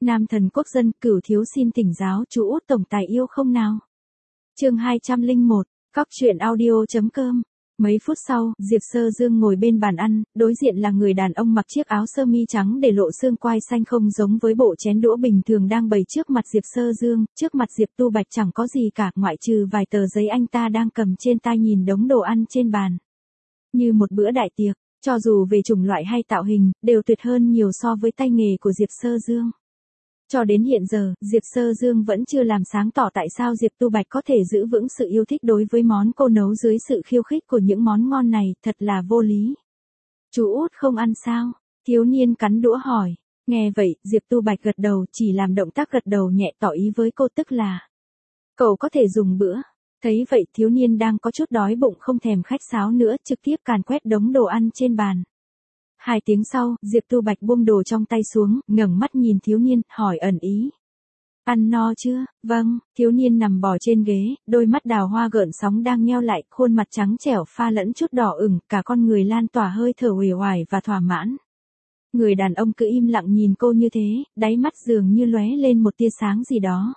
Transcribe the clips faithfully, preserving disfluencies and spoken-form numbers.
Nam thần quốc dân, Cửu thiếu xin thỉnh giáo chú út tổng tài yêu không nào. Chương hai trăm lẻ một, Cóc truyện audio chấm com. Mấy phút sau, Diệp Sơ Dương ngồi bên bàn ăn, đối diện là người đàn ông mặc chiếc áo sơ mi trắng để lộ xương quai xanh không giống với bộ chén đũa bình thường đang bày trước mặt Diệp Sơ Dương, trước mặt Diệp Tu Bạch chẳng có gì cả, ngoại trừ vài tờ giấy anh ta đang cầm trên tay nhìn đống đồ ăn trên bàn. Như một bữa đại tiệc, cho dù về chủng loại hay tạo hình, đều tuyệt hơn nhiều so với tay nghề của Diệp Sơ Dương. Cho đến hiện giờ, Diệp Sơ Dương vẫn chưa làm sáng tỏ tại sao Diệp Tu Bạch có thể giữ vững sự yêu thích đối với món cô nấu dưới sự khiêu khích của những món ngon này, thật là vô lý. Chú út không ăn sao? Thiếu niên cắn đũa hỏi. Nghe vậy, Diệp Tu Bạch gật đầu, chỉ làm động tác gật đầu nhẹ tỏ ý với cô, tức là cậu có thể dùng bữa. Thấy vậy, thiếu niên đang có chút đói bụng không thèm khách sáo nữa, trực tiếp càn quét đống đồ ăn trên bàn. Hai tiếng sau, Diệp Tu Bạch buông đồ trong tay xuống, ngẩng mắt nhìn thiếu niên, hỏi ẩn ý. Ăn no chưa? Vâng, thiếu niên nằm bò trên ghế, đôi mắt đào hoa gợn sóng đang nheo lại, khuôn mặt trắng trẻo pha lẫn chút đỏ ửng, cả con người lan tỏa hơi thở uể oải và thỏa mãn. Người đàn ông cứ im lặng nhìn cô như thế, đáy mắt dường như lóe lên một tia sáng gì đó.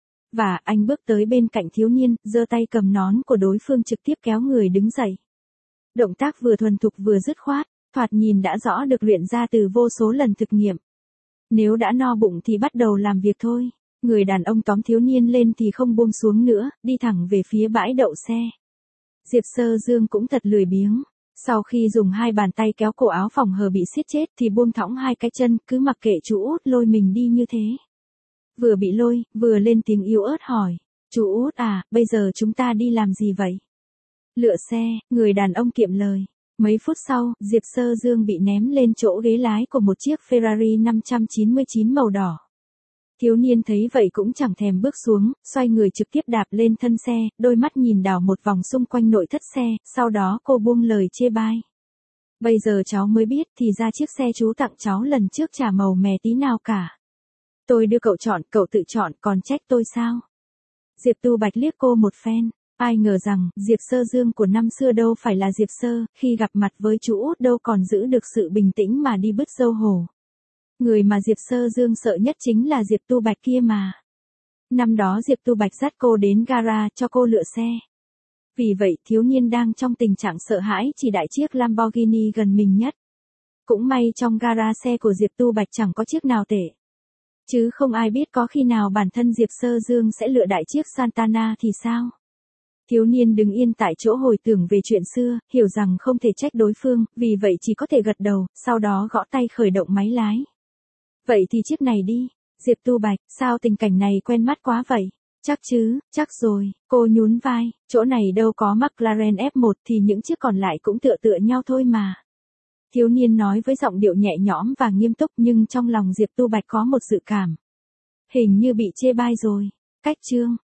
Và anh bước tới bên cạnh thiếu niên, giơ tay cầm nón của đối phương trực tiếp kéo người đứng dậy. Động tác vừa thuần thục vừa dứt khoát, thoạt nhìn đã rõ được luyện ra từ vô số lần thực nghiệm. Nếu đã no bụng thì bắt đầu làm việc thôi. Người đàn ông tóm thiếu niên lên thì không buông xuống nữa, đi thẳng về phía bãi đậu xe. Diệp Sơ Dương cũng thật lười biếng. Sau khi dùng hai bàn tay kéo cổ áo phòng hờ bị siết chết thì buông thõng hai cái chân, cứ mặc kệ chú út lôi mình đi như thế. Vừa bị lôi, vừa lên tiếng yếu ớt hỏi. Chú út à, bây giờ chúng ta đi làm gì vậy? Lựa xe, người đàn ông kiệm lời. Mấy phút sau, Diệp Sơ Dương bị ném lên chỗ ghế lái của một chiếc Ferrari năm trăm chín mươi chín màu đỏ. Thiếu niên thấy vậy cũng chẳng thèm bước xuống, xoay người trực tiếp đạp lên thân xe, đôi mắt nhìn đảo một vòng xung quanh nội thất xe, sau đó cô buông lời chê bai. Bây giờ cháu mới biết thì ra chiếc xe chú tặng cháu lần trước chả màu mè tí nào cả. Tôi đưa cậu chọn, cậu tự chọn, còn trách tôi sao? Diệp Tu Bạch liếc cô một phen. Ai ngờ rằng, Diệp Sơ Dương của năm xưa đâu phải là Diệp Sơ, khi gặp mặt với chú út đâu còn giữ được sự bình tĩnh mà đi bứt dâu hổ. Người mà Diệp Sơ Dương sợ nhất chính là Diệp Tu Bạch kia mà. Năm đó Diệp Tu Bạch dắt cô đến gara cho cô lựa xe. Vì vậy, thiếu niên đang trong tình trạng sợ hãi chỉ đại chiếc Lamborghini gần mình nhất. Cũng may trong gara xe của Diệp Tu Bạch chẳng có chiếc nào tệ. Chứ không ai biết có khi nào bản thân Diệp Sơ Dương sẽ lựa đại chiếc Santana thì sao? Thiếu niên đứng yên tại chỗ hồi tưởng về chuyện xưa, hiểu rằng không thể trách đối phương, vì vậy chỉ có thể gật đầu, sau đó gõ tay khởi động máy lái. Vậy thì chiếc này đi. Diệp Tu Bạch, sao tình cảnh này quen mắt quá vậy? Chắc chứ, chắc rồi, cô nhún vai, chỗ này đâu có McLaren F một thì những chiếc còn lại cũng tựa tựa nhau thôi mà. Thiếu niên nói với giọng điệu nhẹ nhõm và nghiêm túc, nhưng trong lòng Diệp Tu Bạch có một dự cảm. Hình như bị chê bai rồi. Cách chương,